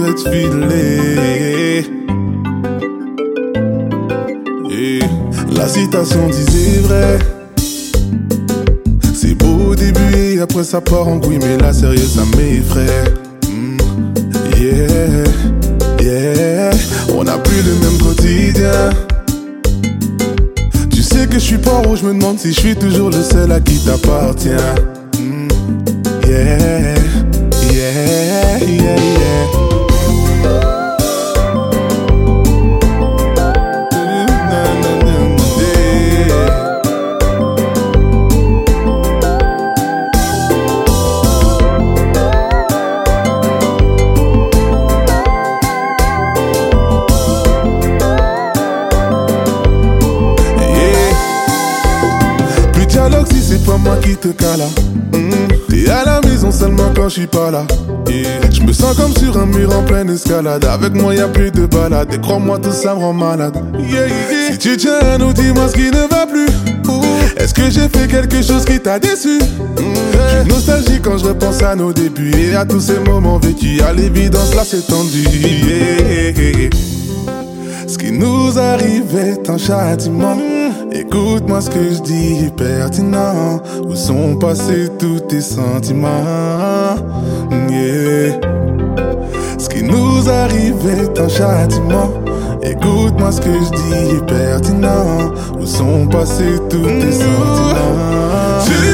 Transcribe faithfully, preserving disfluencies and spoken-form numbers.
être fidèle. Et la citation disait vrai. C'est beau au début et après ça part en couille, mais là sérieux ça m'effraie. Mm. Yeah, yeah. On n'a plus le même quotidien. Tu sais que je suis pas rouge, je me demande si je suis toujours le seul à qui t'appartient. Mm. Yeah, yeah, yeah, yeah. Si c'est pas moi qui te cala, mmh. T'es à la maison seulement quand je suis pas là. Yeah. Je me sens comme sur un mur en pleine escalade. Avec moi y'a plus de balade. Et crois-moi tout ça me rend malade. Yeah, yeah. Si tu tiens à nous, dis-moi ce qui ne va plus. Ouh. Est-ce que j'ai fait quelque chose qui t'a déçu? mmh. Je suis nostalgique quand je repense à nos débuts et à tous ces moments vécus. À l'évidence là c'est tendu. Yeah, yeah, yeah. Ce qui nous arrive est un châtiment. Écoute-moi ce que je dis est pertinent. Où sont passés tous tes sentiments? Yeah. Ce qui nous arrive est un châtiment. Écoute-moi ce que je dis est pertinent. Où sont passés tous tes sentiments?